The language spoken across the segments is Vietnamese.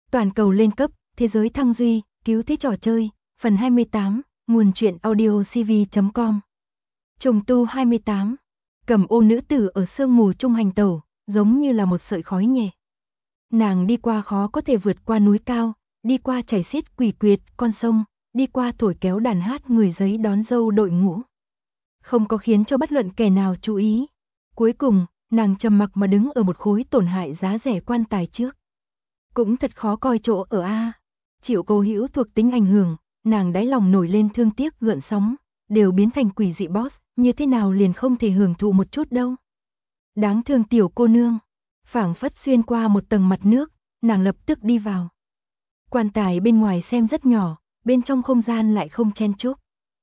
Toàn cầu lên cấp, thế giới thăng duy, cứu thế trò chơi, phần 28, nguồn truyện audio cv.com. Trùng tu 28, cầm ô nữ tử ở sương mù trung hành tẩu, giống như là một sợi khói nhẹ. Nàng đi qua khó có thể vượt qua núi cao, đi qua chảy xiết quỷ quyệt con sông, đi qua thổi kéo đàn hát người giấy đón dâu đội ngũ. Không có khiến cho bất luận kẻ nào chú ý. Cuối cùng, nàng trầm mặc mà đứng ở một khối tổn hại giá rẻ quan tài trước. Cũng thật khó coi chỗ ở a. Chịu Cố Hữu thuộc tính ảnh hưởng, nàng đáy lòng nổi lên thương tiếc gợn sóng, đều biến thành quỷ dị boss, như thế nào liền không thể hưởng thụ một chút đâu. Đáng thương tiểu cô nương, phảng phất xuyên qua một tầng mặt nước, nàng lập tức đi vào. Quan tài bên ngoài xem rất nhỏ, bên trong không gian lại không chen chúc.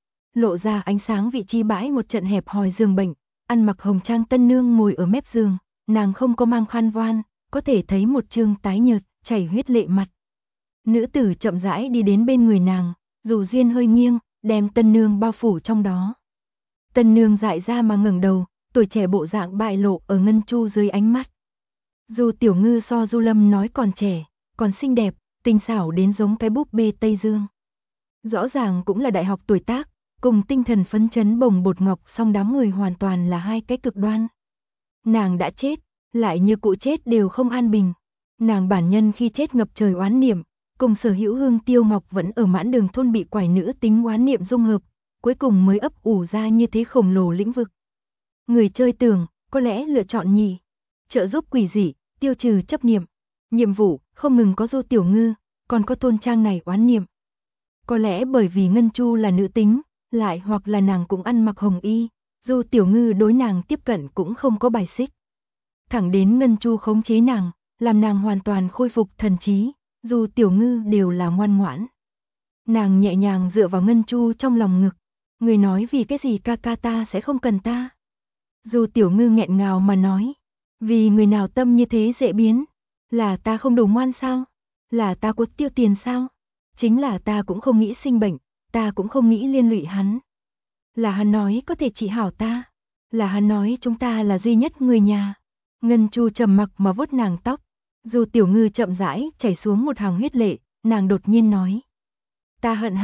Lộ ra ánh sáng vị trí bãi một trận hẹp hòi giường bệnh, ăn mặc hồng trang tân nương ngồi ở mép giường, nàng không có mang khăn voan, có thể thấy một trương tái nhợt, chảy huyết lệ mặt. Nữ tử chậm rãi đi đến bên người nàng, dù duyên hơi nghiêng, đem tân nương bao phủ trong đó. Tân nương dại ra mà ngẩng đầu, tuổi trẻ bộ dạng bại lộ ở Ngân Chu dưới ánh mắt. Dù Tiểu Ngư so Du Lâm nói còn trẻ, còn xinh đẹp, tinh xảo đến giống cái búp bê Tây Dương. Rõ ràng cũng là đại học tuổi tác, cùng tinh thần phấn chấn bồng bột ngọc, song đám người hoàn toàn là hai cái cực đoan. Nàng đã chết, lại như cụ chết đều không an bình. Nàng bản nhân khi chết ngập trời oán niệm, cùng Sở Hữu Hương Tiêu Ngọc vẫn ở Mãn Đường thôn bị quải nữ tính oán niệm dung hợp, cuối cùng mới ấp ủ ra như thế khổng lồ lĩnh vực. Người chơi tưởng, có lẽ lựa chọn nhì, trợ giúp quỷ dị, tiêu trừ chấp niệm. Nhiệm vụ không ngừng có Du Tiểu Ngư, còn có thôn trang này oán niệm. Có lẽ bởi vì Ngân Chu là nữ tính, lại hoặc là nàng cũng ăn mặc hồng y, Du Tiểu Ngư đối nàng tiếp cận cũng không có bài xích. Thẳng đến Ngân Chu khống chế nàng, làm nàng hoàn toàn khôi phục thần trí, Du Tiểu Ngư đều là ngoan ngoãn. Nàng nhẹ nhàng dựa vào Ngân Chu trong lòng ngực, người nói vì cái gì ca ca ta sẽ không cần ta. Du Tiểu Ngư nghẹn ngào mà nói, vì người nào tâm như thế dễ biến, là ta không đủ ngoan sao, là ta có tiêu tiền sao, chính là ta cũng không nghĩ sinh bệnh, ta cũng không nghĩ liên lụy hắn. Là hắn nói có thể trị hảo ta, là hắn nói chúng ta là duy nhất người nhà. Ngân Chu trầm mặc mà vuốt nàng tóc, dù Tiểu Ngư chậm rãi chảy xuống một hàng huyết lệ, nàng đột nhiên nói. Ta hận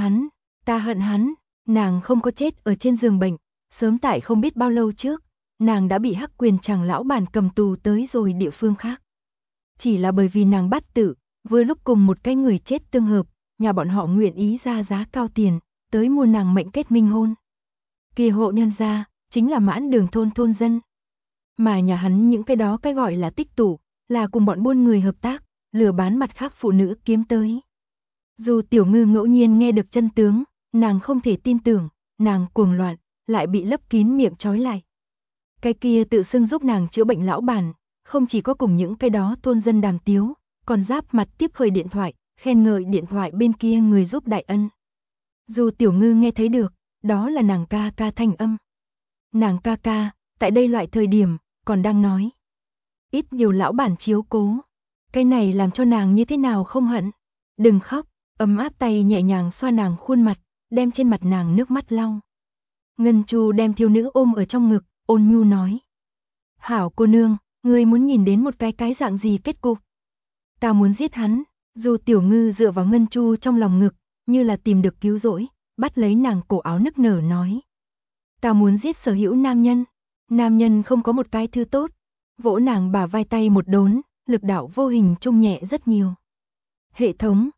hắn, nàng không có chết ở trên giường bệnh, sớm tại không biết bao lâu trước, nàng đã bị Hắc Quyền Tràng lão bản cầm tù tới rồi địa phương khác. Chỉ là bởi vì nàng bắt tử, vừa lúc cùng một cái người chết tương hợp, nhà bọn họ nguyện ý ra giá cao tiền, tới mua nàng mệnh kết minh hôn. Kỳ hộ nhân gia, chính là Mãn Đường thôn thôn dân. Mà nhà hắn những cái đó cái gọi là tích tụ, là cùng bọn buôn người hợp tác, lừa bán mặt khác phụ nữ kiếm tới. Dù Tiểu Ngư ngẫu nhiên nghe được chân tướng, nàng không thể tin tưởng, nàng cuồng loạn, lại bị lấp kín miệng trói lại. Cái kia tự xưng giúp nàng chữa bệnh lão bản, không chỉ có cùng những cái đó thôn dân đàm tiếu, còn giáp mặt tiếp khởi điện thoại, khen ngợi điện thoại bên kia người giúp đại ân. Dù Tiểu Ngư nghe thấy được, đó là nàng ca ca thanh âm. Nàng ca ca, tại đây loại thời điểm, còn đang nói. Ít nhiều lão bản chiếu cố. Cái này làm cho nàng như thế nào không hận. Đừng khóc, ấm áp tay nhẹ nhàng xoa nàng khuôn mặt, đem trên mặt nàng nước mắt lau. Ngân Chu đem thiếu nữ ôm ở trong ngực, ôn nhu nói. Hảo cô nương, ngươi muốn nhìn đến một cái dạng gì kết cục? Ta muốn giết hắn. Dù Tiểu Ngư dựa vào Ngân Chu trong lòng ngực, như là tìm được cứu rỗi, bắt lấy nàng cổ áo nức nở nói. Ta muốn giết sở hữu nam nhân. Nam nhân không có một cái thứ tốt. Vỗ nàng bả vai tay một đốn, lực đạo vô hình trung nhẹ rất nhiều. Hệ thống,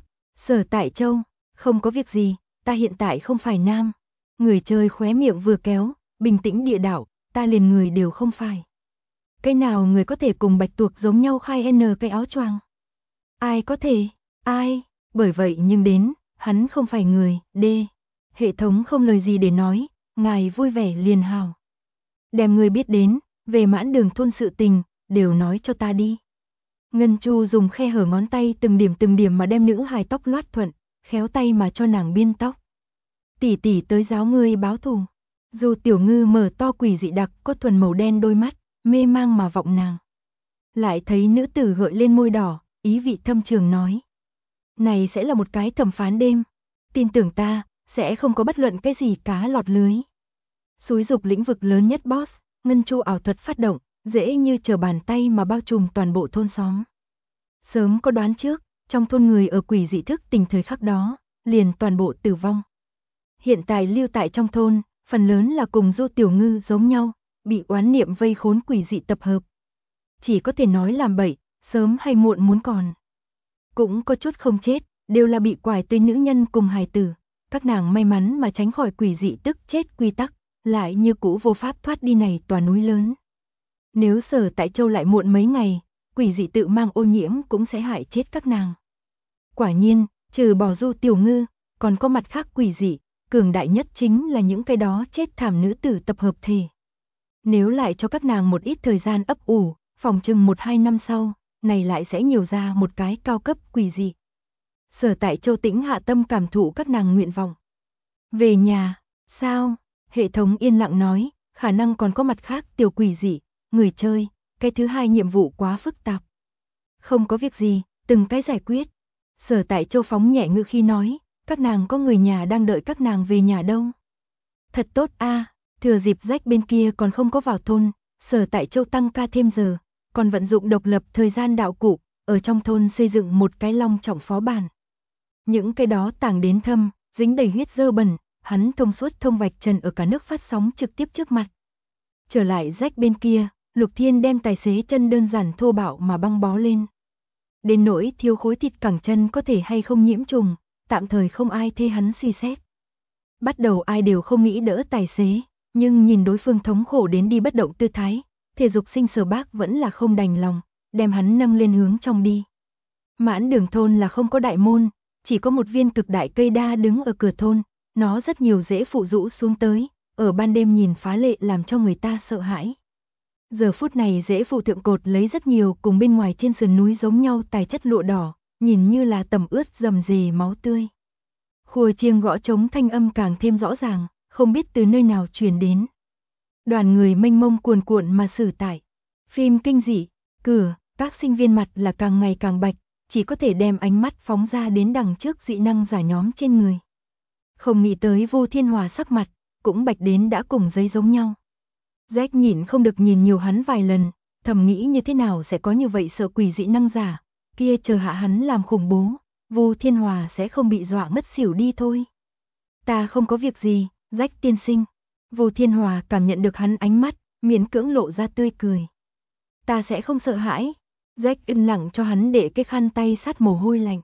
Sở Tại Châu, không có việc gì, ta hiện tại không phải nam. Người chơi khóe miệng vừa kéo, bình tĩnh địa đạo, ta liền người đều không phải. Cái nào người có thể cùng bạch tuộc giống nhau khai n cái áo choàng? Ai có thể, ai, bởi vậy nhưng đến, hắn không phải người, d. Hệ thống không lời gì để nói, ngài vui vẻ liền hào. Đem người biết đến, về Mãn Đường thôn sự tình, đều nói cho ta đi. Ngân Chu dùng khe hở ngón tay từng điểm mà đem nữ hài tóc loát thuận, khéo tay mà cho nàng biên tóc. Tỷ tỷ tới giáo ngươi báo thù. Dù Tiểu Ngư mở to quỷ dị đặc có thuần màu đen đôi mắt, mê mang mà vọng nàng. Lại thấy nữ tử gợi lên môi đỏ, ý vị thâm trường nói. Này sẽ là một cái thẩm phán đêm. Tin tưởng ta, sẽ không có bất luận cái gì cá lọt lưới. Xúi dục lĩnh vực lớn nhất boss, Ngân Chu ảo thuật phát động, dễ như trở bàn tay mà bao trùm toàn bộ thôn xóm. Sớm có đoán trước, trong thôn người ở quỷ dị thức tỉnh thời khắc đó, liền toàn bộ tử vong. Hiện tại lưu tại trong thôn, phần lớn là cùng Du Tiểu Ngư giống nhau, bị oán niệm vây khốn quỷ dị tập hợp. Chỉ có thể nói làm bậy, sớm hay muộn muốn còn. Cũng có chút không chết, đều là bị quải tới nữ nhân cùng hài tử. Các nàng may mắn mà tránh khỏi quỷ dị tức chết quy tắc, lại như cũ vô pháp thoát đi này tòa núi lớn. Nếu Sở Tại Châu lại muộn mấy ngày, quỷ dị tự mang ô nhiễm cũng sẽ hại chết các nàng. Quả nhiên, trừ bỏ Du Tiểu Ngư, còn có mặt khác quỷ dị, cường đại nhất chính là những cái đó chết thảm nữ tử tập hợp thể. Nếu lại cho các nàng một ít thời gian ấp ủ, phòng chừng 1-2 năm sau, này lại sẽ nhiều ra một cái cao cấp quỷ dị. Sở Tại Châu tĩnh hạ tâm cảm thụ các nàng nguyện vọng. Về nhà, sao? Hệ thống yên lặng nói, khả năng còn có mặt khác tiểu quỷ dị, người chơi, cái thứ hai nhiệm vụ quá phức tạp. Không có việc gì, từng cái giải quyết. Sở Tại Châu phóng nhẹ ngữ khi nói, các nàng có người nhà đang đợi các nàng về nhà đâu. Thật tốt a, thừa dịp rách bên kia còn không có vào thôn, Sở Tại Châu tăng ca thêm giờ, còn vận dụng độc lập thời gian đạo cụ, ở trong thôn xây dựng một cái long trọng phó bản. Những cái đó tàng đến thâm, dính đầy huyết dơ bẩn, hắn thông suốt thông vạch trần ở cả nước phát sóng trực tiếp trước mặt. Trở lại rách bên kia, Lục Thiên đem tài xế chân đơn giản thô bạo mà băng bó lên. Đến nỗi thiếu khối thịt cẳng chân có thể hay không nhiễm trùng, tạm thời không ai thê hắn suy xét. Bắt đầu ai đều không nghĩ đỡ tài xế, nhưng nhìn đối phương thống khổ đến đi bất động tư thái, thể dục sinh Sở Bác vẫn là không đành lòng, đem hắn nâng lên hướng trong đi. Mãn Đường thôn là không có đại môn, chỉ có một viên cực đại cây đa đứng ở cửa thôn, nó rất nhiều rễ phụ rũ xuống tới, ở ban đêm nhìn phá lệ làm cho người ta sợ hãi. Giờ phút này rễ phụ thượng cột lấy rất nhiều cùng bên ngoài trên sườn núi giống nhau tài chất lụa đỏ, nhìn như là tẩm ướt rầm rề máu tươi. Khua chiêng gõ trống thanh âm càng thêm rõ ràng, không biết từ nơi nào truyền đến. Đoàn người mênh mông cuồn cuộn mà xử tải. Phim kinh dị, cửa, các sinh viên mặt là càng ngày càng bạch, chỉ có thể đem ánh mắt phóng ra đến đằng trước dị năng giả nhóm trên người. Không nghĩ tới Vô Thiên Hòa sắc mặt, cũng bạch đến đã cùng giấy giống nhau. Jack nhìn không được nhìn nhiều hắn vài lần, thầm nghĩ như thế nào sẽ có như vậy sợ quỷ dị năng giả, kia chờ hạ hắn làm khủng bố, Vô Thiên Hòa sẽ không bị dọa ngất xỉu đi thôi. Ta không có việc gì, Jack tiên sinh. Vô Thiên Hòa cảm nhận được hắn ánh mắt, miễn cưỡng lộ ra tươi cười. Ta sẽ không sợ hãi. Jack yên lặng cho hắn để cái khăn tay sát mồ hôi lạnh.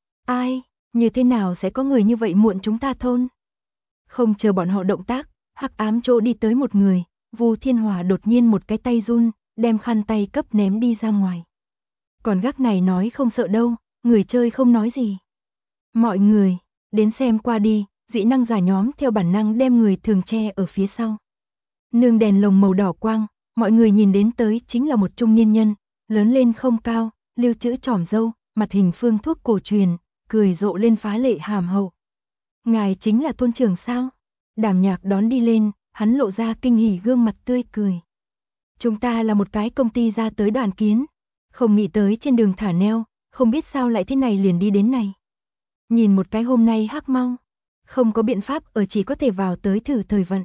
Ai, như thế nào sẽ có người như vậy muộn chúng ta thôn? Không chờ bọn họ động tác, hắc ám chỗ đi tới một người, Vô Thiên Hòa đột nhiên một cái tay run, đem khăn tay cấp ném đi ra ngoài. Còn gác này nói không sợ đâu, người chơi không nói gì. Mọi người, đến xem qua đi, dị năng giả nhóm theo bản năng đem người thường che ở phía sau. Nương đèn lồng màu đỏ quang, mọi người nhìn đến tới chính là một trung niên nhân, lớn lên không cao, lưu chữ trỏm râu, mặt hình phương thuốc cổ truyền, cười rộ lên phá lệ hàm hậu. Ngài chính là thôn trưởng sao? Đàm Nhạc đón đi lên, hắn lộ ra kinh hỉ gương mặt tươi cười. Chúng ta là một cái công ty ra tới đoàn kiến, không nghĩ tới trên đường thả neo, không biết sao lại thế này liền đi đến này. Nhìn một cái hôm nay hắc mau, không có biện pháp ở chỉ có thể vào tới thử thời vận.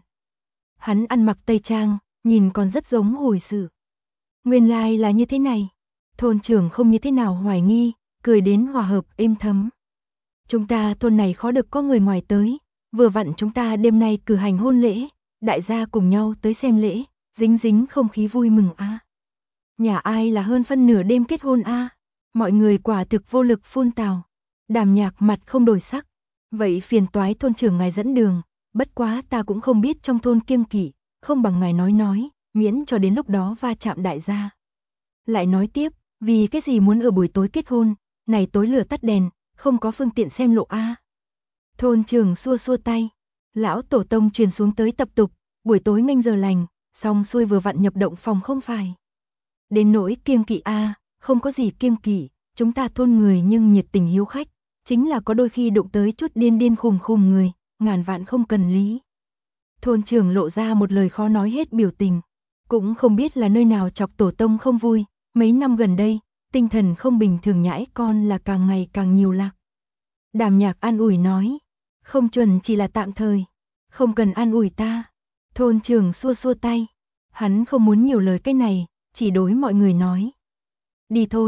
Hắn ăn mặc tây trang, nhìn còn rất giống hồi sự. Nguyên lai là như thế này. Thôn trưởng không như thế nào hoài nghi, cười đến hòa hợp êm thấm. Chúng ta thôn này khó được có người ngoài tới, vừa vặn chúng ta đêm nay cử hành hôn lễ, đại gia cùng nhau tới xem lễ, dính dính không khí vui mừng a. Nhà ai là hơn phân nửa đêm kết hôn a? Mọi người quả thực vô lực phun tào. Đàm Nhạc mặt không đổi sắc. Vậy phiền toái thôn trưởng ngài dẫn đường, bất quá ta cũng không biết trong thôn kiêng kỵ, không bằng ngài nói, miễn cho đến lúc đó va chạm đại gia. Lại nói tiếp, vì cái gì muốn ở buổi tối kết hôn, này tối lửa tắt đèn, không có phương tiện xem lộ a. Thôn trưởng xua xua tay, lão tổ tông truyền xuống tới tập tục, buổi tối nghênh giờ lành, xong xuôi vừa vặn nhập động phòng không phải. Đến nỗi kiêng kỵ a, không có gì kiêng kỵ, chúng ta thôn người nhưng nhiệt tình hiếu khách, chính là có đôi khi đụng tới chút điên điên khùng khùng người, ngàn vạn không cần lý. Thôn trưởng lộ ra một lời khó nói hết biểu tình, cũng không biết là nơi nào chọc tổ tông không vui, mấy năm gần đây, tinh thần không bình thường nhãi con là càng ngày càng nhiều lạc. Đàm Nhạc an ủi nói, không chuẩn chỉ là tạm thời, không cần an ủi ta. Thôn trưởng xua xua tay, hắn không muốn nhiều lời cái này, chỉ đối mọi người nói. Đi thôi,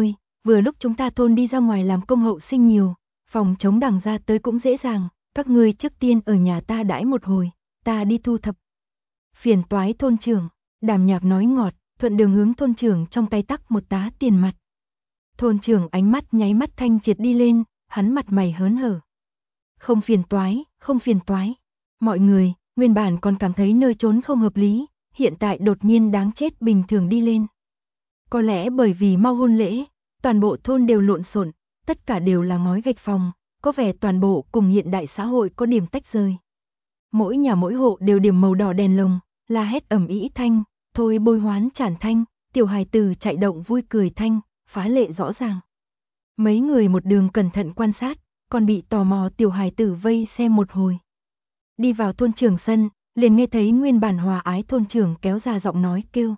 vừa lúc chúng ta thôn đi ra ngoài làm công hậu sinh nhiều, phòng chống đằng ra tới cũng dễ dàng, các ngươi trước tiên ở nhà ta đãi một hồi, ta đi thu thập. Phiền toái thôn trưởng, Đàm Nhạc nói ngọt, thuận đường hướng thôn trưởng trong tay tắc một tá tiền mặt. Thôn trưởng ánh mắt nháy mắt thanh triệt đi lên, hắn mặt mày hớn hở. Không phiền toái, không phiền toái. Mọi người, nguyên bản còn cảm thấy nơi trốn không hợp lý, hiện tại đột nhiên đáng chết bình thường đi lên. Có lẽ bởi vì mau hôn lễ, toàn bộ thôn đều lộn xộn, tất cả đều là ngói gạch phòng, có vẻ toàn bộ cùng hiện đại xã hội có điểm tách rời. Mỗi nhà mỗi hộ đều điểm màu đỏ đèn lồng, la hét ầm ĩ thanh, thôi bôi hoán tràn thanh, tiểu hài tử chạy động vui cười thanh, phá lệ rõ ràng. Mấy người một đường cẩn thận quan sát, còn bị tò mò tiểu hài tử vây xem một hồi. Đi vào thôn trưởng sân, liền nghe thấy nguyên bản hòa ái thôn trưởng kéo ra giọng nói kêu.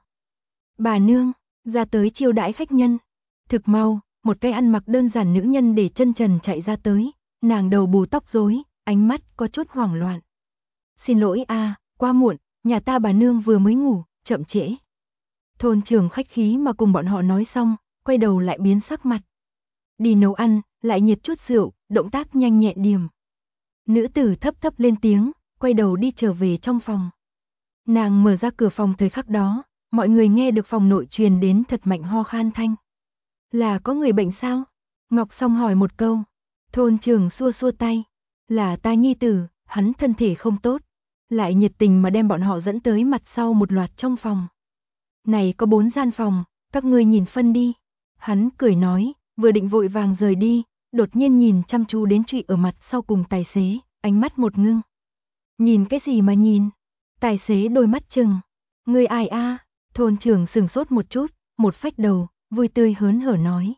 Bà nương, ra tới chiêu đãi khách nhân. Thực mau, một cái ăn mặc đơn giản nữ nhân để chân trần chạy ra tới, nàng đầu bù tóc rối, ánh mắt có chút hoảng loạn. Xin lỗi a, quá muộn, nhà ta bà nương vừa mới ngủ, chậm trễ. Thôn trưởng khách khí mà cùng bọn họ nói xong, quay đầu lại biến sắc mặt. Đi nấu ăn, lại nhiệt chút rượu, động tác nhanh nhẹn điềm. Nữ tử thấp thấp lên tiếng, quay đầu đi trở về trong phòng. Nàng mở ra cửa phòng thời khắc đó, mọi người nghe được phòng nội truyền đến thật mạnh ho khan thanh. Là có người bệnh sao? Ngọc Song hỏi một câu. Thôn trưởng xua xua tay. Là ta nhi tử, hắn thân thể không tốt. Lại nhiệt tình mà đem bọn họ dẫn tới mặt sau một loạt trong phòng. Này có 4 gian phòng, các ngươi nhìn phân đi. Hắn cười nói, vừa định vội vàng rời đi, đột nhiên nhìn chăm chú đến trụy ở mặt sau cùng tài xế, ánh mắt một ngưng. Nhìn cái gì mà nhìn? Tài xế đôi mắt trừng. Ngươi ai a? Thôn trưởng sừng sốt một chút, một phách đầu, vui tươi hớn hở nói.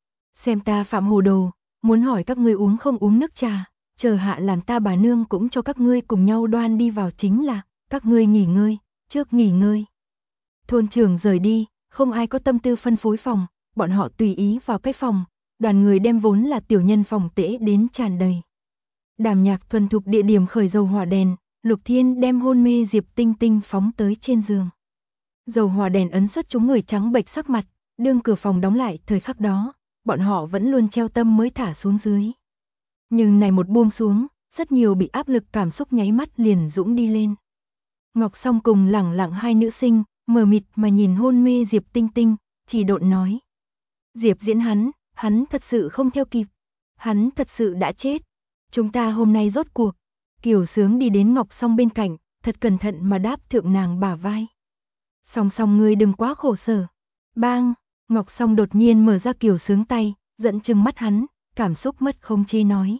Xem ta phạm hồ đồ, muốn hỏi các ngươi uống không uống nước trà, chờ hạ làm ta bà nương cũng cho các ngươi cùng nhau đoan đi vào chính là, các ngươi nghỉ ngơi, trước nghỉ ngơi. Thôn trưởng rời đi, không ai có tâm tư phân phối phòng, bọn họ tùy ý vào cái phòng, đoàn người đem vốn là tiểu nhân phòng tễ đến tràn đầy. Đàm Nhạc thuần thục địa điểm khởi dầu hỏa đèn, Lục Thiên đem hôn mê Diệp Tinh Tinh phóng tới trên giường. Dầu hỏa đèn ấn xuất chúng người trắng bệch sắc mặt, đương cửa phòng đóng lại thời khắc đó, bọn họ vẫn luôn treo tâm mới thả xuống dưới. Nhưng này một buông xuống, rất nhiều bị áp lực cảm xúc nháy mắt liền dũng đi lên. Ngọc Song cùng lẳng lặng hai nữ sinh, mờ mịt mà nhìn hôn mê Diệp Tinh Tinh, chỉ độn nói. Diệp diễn hắn thật sự không theo kịp, hắn thật sự đã chết. Chúng ta hôm nay rốt cuộc. Kiều Sướng đi đến Ngọc Song bên cạnh, thật cẩn thận mà đáp thượng nàng bả vai. Song Song ngươi đừng quá khổ sở. Bang, Ngọc Song đột nhiên mở ra Kiều Sướng tay, giận chừng mắt hắn, cảm xúc mất không chế nói.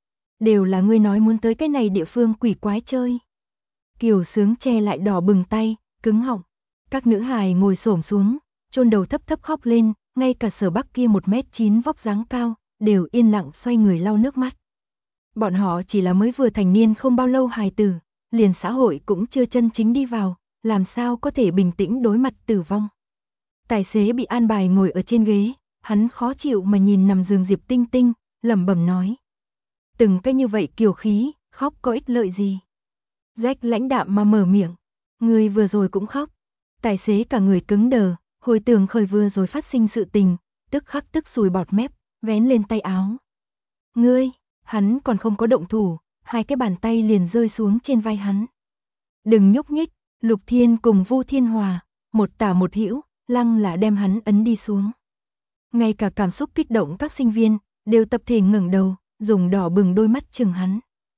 Đều là ngươi nói muốn tới cái này địa phương quỷ quái chơi. Kiều Sướng che lại đỏ bừng tay, cứng họng. Các nữ hài ngồi xổm xuống, chôn đầu thấp thấp khóc lên, ngay cả Sở Bắc kia 1m9 vóc dáng cao, đều yên lặng xoay người lau nước mắt. Bọn họ chỉ là mới vừa thành niên không bao lâu hài tử, liền xã hội cũng chưa chân chính đi vào, làm sao có thể bình tĩnh đối mặt tử vong. Tài xế bị an bài ngồi ở trên ghế, hắn khó chịu mà nhìn nằm giường Diệp Tinh Tinh, lẩm bẩm nói. Từng cái như vậy kiều khí, khóc có ích lợi gì? Jack lãnh đạm mà mở miệng, người vừa rồi cũng khóc. Tài xế cả người cứng đờ, hồi tưởng khởi vừa rồi phát sinh sự tình, tức khắc tức sùi bọt mép, vén lên tay áo. Ngươi, hắn còn không có động thủ, hai cái bàn tay liền rơi xuống trên vai hắn. Đừng nhúc nhích, Lục Thiên cùng Vu Thiên Hòa, một tả một hữu, lăng là đem hắn ấn đi xuống. Ngay cả cảm xúc kích động các sinh viên, đều tập thể ngẩng đầu, dùng đỏ bừng đôi mắt chừng hắn.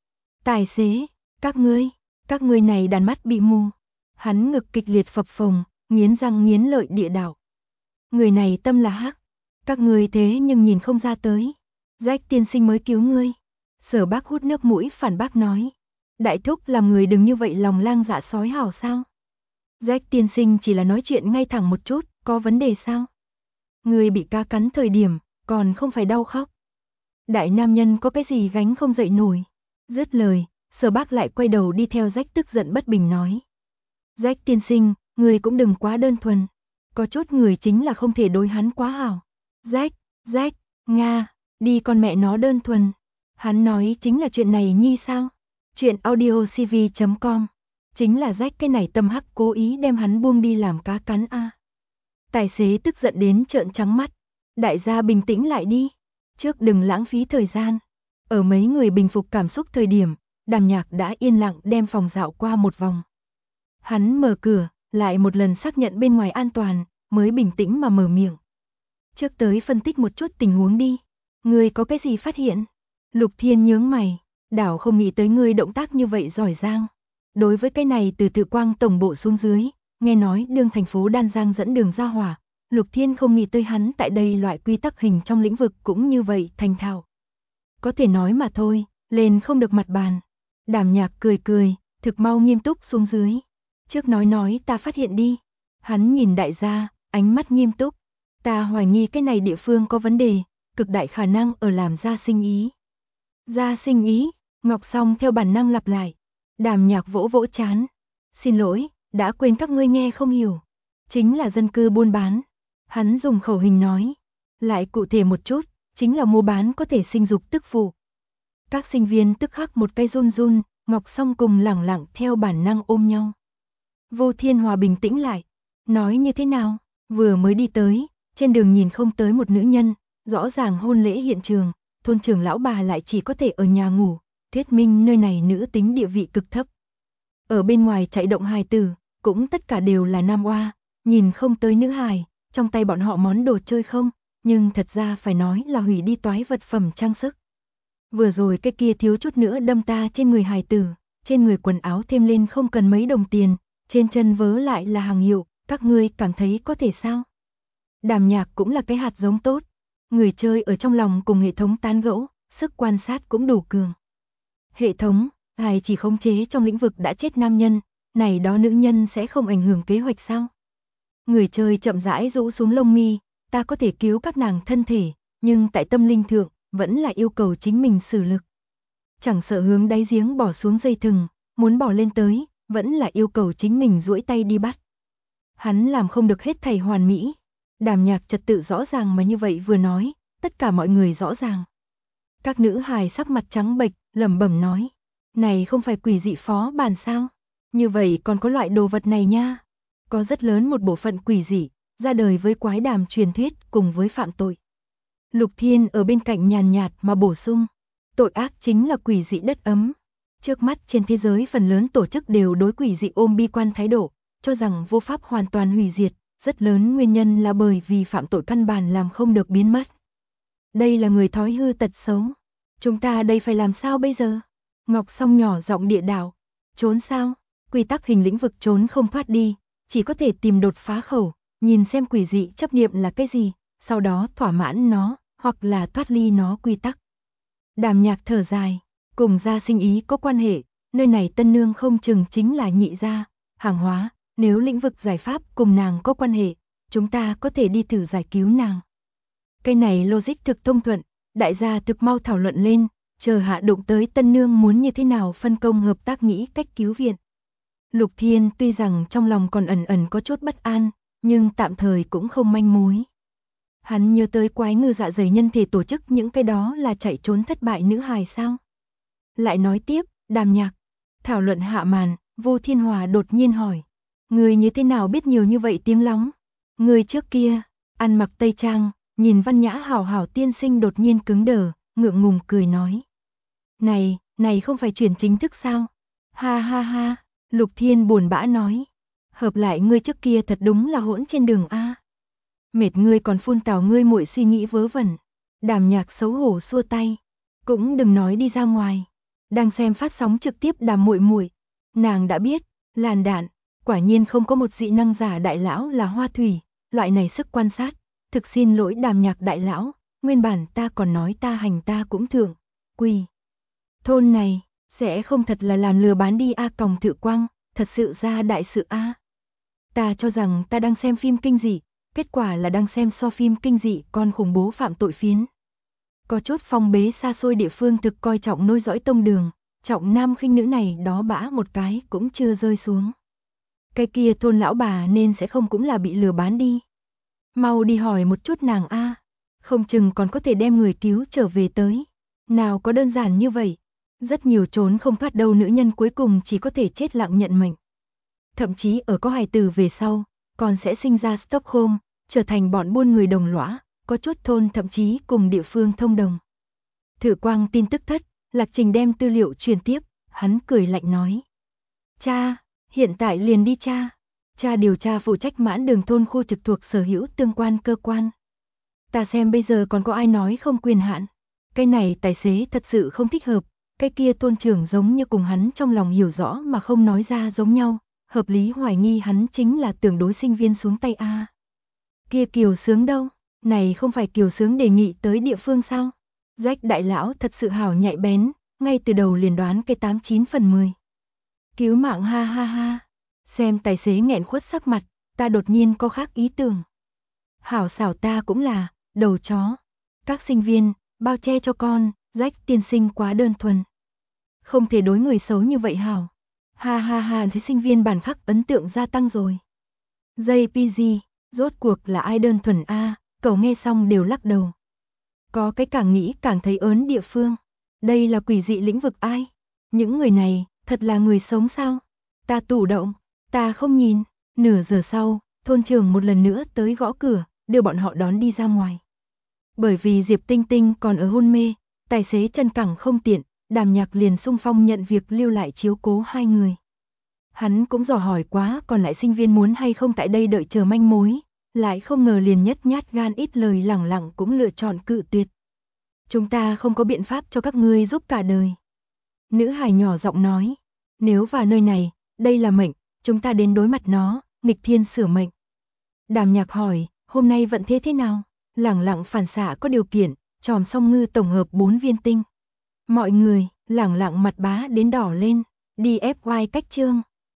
Tài xế, các ngươi này đàn mắt bị mù. Hắn ngực kịch liệt phập phồng, nghiến răng nghiến lợi địa đạo. Người này tâm là hắc, các ngươi thế nhưng nhìn không ra tới. Jack tiên sinh mới cứu ngươi. Sở Bác hút nước mũi phản bác nói. Đại thúc làm người đừng như vậy lòng lang dạ sói hảo sao? Jack tiên sinh chỉ là nói chuyện ngay thẳng một chút, có vấn đề sao? Người bị cá cắn thời điểm, còn không phải đau khóc. Đại nam nhân có cái gì gánh không dậy nổi. Dứt lời, Sở Bác lại quay đầu đi theo Jack tức giận bất bình nói. Jack tiên sinh, người cũng đừng quá đơn thuần. Có chút người chính là không thể đối hắn quá hảo. Jack, Nga, đi con mẹ nó đơn thuần. Hắn nói chính là chuyện này nhi sao? Chuyện audiocv.com. Chính là Jack cái này tâm hắc cố ý đem hắn buông đi làm cá cắn a. Tài xế tức giận đến trợn trắng mắt. Đại gia bình tĩnh lại đi, trước đừng lãng phí thời gian. Ở mấy người bình phục cảm xúc thời điểm, Đàm Nhạc đã yên lặng đem phòng dạo qua một vòng. Hắn mở cửa, lại một lần xác nhận bên ngoài an toàn, mới bình tĩnh mà mở miệng. Trước tới phân tích một chút tình huống đi. Ngươi có cái gì phát hiện? Lục Thiên nhướng mày, đảo không nghĩ tới ngươi động tác như vậy giỏi giang. Đối với cái này từ Tự Quang tổng bộ xuống dưới, nghe nói đương thành phố Đan Giang dẫn đường ra hỏa, Lục Thiên không nghĩ tới hắn tại đây loại quy tắc hình trong lĩnh vực cũng như vậy thành thạo. Có thể nói mà thôi, lên không được mặt bàn. Đàm Nhạc cười cười, thực mau nghiêm túc xuống dưới. Trước nói ta phát hiện đi. Hắn nhìn đại gia, ánh mắt nghiêm túc. Ta hoài nghi cái này địa phương có vấn đề, cực đại khả năng ở làm gia sinh ý. Gia sinh ý, Ngọc Song theo bản năng lặp lại. Đàm Nhạc vỗ vỗ chán. Xin lỗi, đã quên các ngươi nghe không hiểu. Chính là dân cư buôn bán. Hắn dùng khẩu hình nói. Lại cụ thể một chút, chính là mua bán có thể sinh dục tức phụ. Các sinh viên tức khắc một cây run run, Ngọc Song cùng lẳng lặng theo bản năng ôm nhau. Vô Thiên Hòa bình tĩnh lại. Nói như thế nào? Vừa mới đi tới, trên đường nhìn không tới một nữ nhân, rõ ràng hôn lễ hiện trường, thôn trưởng lão bà lại chỉ có thể ở nhà ngủ, thuyết minh nơi này nữ tính địa vị cực thấp. Ở bên ngoài chạy động hài tử, cũng tất cả đều là nam oa, nhìn không tới nữ hài, trong tay bọn họ món đồ chơi không, nhưng thật ra phải nói là hủy đi toái vật phẩm trang sức. Vừa rồi cái kia thiếu chút nữa đâm ta trên người hài tử, trên người quần áo thêm lên không cần mấy đồng tiền, trên chân vớ lại là hàng hiệu, các ngươi cảm thấy có thể sao? Đàm Nhạc cũng là cái hạt giống tốt, người chơi ở trong lòng cùng hệ thống tán gẫu, sức quan sát cũng đủ cường. Hệ thống, ngài chỉ khống chế trong lĩnh vực đã chết nam nhân, này đó nữ nhân sẽ không ảnh hưởng kế hoạch sao? Người chơi chậm rãi rũ xuống lông mi, ta có thể cứu các nàng thân thể, nhưng tại tâm linh thượng, vẫn là yêu cầu chính mình sử lực. Chẳng sợ hướng đáy giếng bỏ xuống dây thừng, muốn bỏ lên tới, vẫn là yêu cầu chính mình duỗi tay đi bắt. Hắn làm không được hết thảy hoàn mỹ. Đàm Nhạc trật tự rõ ràng mà như vậy vừa nói, tất cả mọi người rõ ràng. Các nữ hài sắc mặt trắng bệch, lẩm bẩm nói, này không phải quỷ dị phó bản sao? Như vậy còn có loại đồ vật này nha. Có rất lớn một bộ phận quỷ dị, ra đời với quái đàm truyền thuyết cùng với phạm tội. Lục Thiên ở bên cạnh nhàn nhạt mà bổ sung, tội ác chính là quỷ dị đất ấm. Trước mắt trên thế giới phần lớn tổ chức đều đối quỷ dị ôm bi quan thái độ, cho rằng vô pháp hoàn toàn hủy diệt, rất lớn nguyên nhân là bởi vì phạm tội căn bản làm không được biến mất. Đây là người thói hư tật xấu. Chúng ta đây phải làm sao bây giờ? Ngọc Song nhỏ giọng địa đạo, trốn sao? Quy tắc hình lĩnh vực trốn không thoát đi, chỉ có thể tìm đột phá khẩu, nhìn xem quỷ dị chấp niệm là cái gì, sau đó thỏa mãn nó, hoặc là thoát ly nó quy tắc. Đàm Nhạc thở dài, cùng gia sinh ý có quan hệ, nơi này tân nương không chừng chính là nhị gia, hàng hóa, nếu lĩnh vực giải pháp cùng nàng có quan hệ, chúng ta có thể đi thử giải cứu nàng. Cái này logic thực thông thuận, đại gia thực mau thảo luận lên, chờ hạ đụng tới tân nương muốn như thế nào phân công hợp tác nghĩ cách cứu viện. Lục Thiên tuy rằng trong lòng còn ẩn ẩn có chút bất an, nhưng tạm thời cũng không manh mối. Hắn nhớ tới quái ngư dạ dày nhân thể tổ chức những cái đó là chạy trốn thất bại nữ hài sao. Lại nói tiếp, Đàm Nhạc. Thảo luận hạ màn, Vô Thiên Hòa đột nhiên hỏi. Người như thế nào biết nhiều như vậy tiếng lóng? Người trước kia, ăn mặc tây trang, nhìn văn nhã hảo hảo tiên sinh đột nhiên cứng đờ, ngượng ngùng cười nói. Này không phải chuyển chính thức sao? Ha ha ha, Lục Thiên buồn bã nói. Hợp lại ngươi trước kia thật đúng là hỗn trên đường A. Mệt ngươi còn phun tào ngươi muội suy nghĩ vớ vẩn. Đàm Nhạc xấu hổ xua tay. Cũng đừng nói đi ra ngoài. Đang xem phát sóng trực tiếp Đàm muội muội, nàng đã biết, làn đạn, quả nhiên không có một dị năng giả đại lão là Hoa Thủy, loại này sức quan sát. Thực xin lỗi Đàm Nhạc đại lão, nguyên bản ta còn nói ta hành ta cũng thượng, quỳ. Thôn này, sẽ không thật là làm lừa bán đi A Còng Tự Quang, thật sự ra đại sự A. Ta cho rằng ta đang xem phim kinh dị, kết quả là đang xem so phim kinh dị còn khủng bố phạm tội phiến. Có chốt phong bế xa xôi địa phương thực coi trọng nối dõi tông đường, trọng nam khinh nữ này đó bã một cái cũng chưa rơi xuống. Cái kia thôn lão bà nên sẽ không cũng là bị lừa bán đi. Mau đi hỏi một chút nàng A, không chừng còn có thể đem người cứu trở về tới. Nào có đơn giản như vậy, rất nhiều trốn không thoát đâu nữ nhân cuối cùng chỉ có thể chết lặng nhận mệnh. Thậm chí ở có hài tử về sau, còn sẽ sinh ra Stockholm, trở thành bọn buôn người đồng lõa, có chút thôn thậm chí cùng địa phương thông đồng. Thử quang tin tức thất, Lạc Trình đem tư liệu truyền tiếp, hắn cười lạnh nói. Cha, hiện tại liền đi cha. Cha điều tra phụ trách Mãn Đường thôn khu trực thuộc sở hữu tương quan cơ quan. Ta xem bây giờ còn có ai nói không quyền hạn. Cái này tài xế thật sự không thích hợp, cái kia thôn trưởng giống như cùng hắn trong lòng hiểu rõ mà không nói ra giống nhau, hợp lý hoài nghi hắn chính là tưởng đối sinh viên xuống tay a. Kia Kiều Sướng đâu? Này không phải Kiều Sướng đề nghị tới địa phương sao? Rách đại lão thật sự hảo nhạy bén, ngay từ đầu liền đoán cái 89 phần 10. Cứu mạng ha ha ha. Xem tài xế nghẹn khuất sắc mặt, ta đột nhiên có khác ý tưởng. Hảo xảo ta cũng là, đầu chó. Các sinh viên, bao che cho con, Rách tiên sinh quá đơn thuần. Không thể đối người xấu như vậy hảo. Ha ha ha, thế sinh viên bản khắc ấn tượng gia tăng rồi. JPG, rốt cuộc là ai đơn thuần a? Cậu nghe xong đều lắc đầu. Có cái càng nghĩ càng thấy ớn địa phương. Đây là quỷ dị lĩnh vực ai? Những người này, thật là người sống sao? Ta tủ động, ta không nhìn. Nửa giờ sau, thôn trưởng một lần nữa tới gõ cửa, đưa bọn họ đón đi ra ngoài. Bởi vì Diệp Tinh Tinh còn ở hôn mê, tài xế chân cẳng không tiện, Đàm Nhạc liền xung phong nhận việc lưu lại chiếu cố hai người. Hắn cũng dò hỏi quá còn lại sinh viên muốn hay không tại đây đợi chờ manh mối, lại không ngờ liền nhất nhát gan ít lời lẳng lặng cũng lựa chọn cự tuyệt. Chúng ta không có biện pháp cho các ngươi giúp cả đời. Nữ hài nhỏ giọng nói, nếu vào nơi này, đây là mệnh, chúng ta đến đối mặt nó, nghịch thiên sửa mệnh. Đàm Nhạc hỏi, hôm nay vận thế thế nào? Lẳng lặng phản xạ có điều kiện, tròm song ngư tổng hợp 4 viên tinh. Mọi người, lẳng lặng mặt bá đến đỏ lên, đi FY cách chương.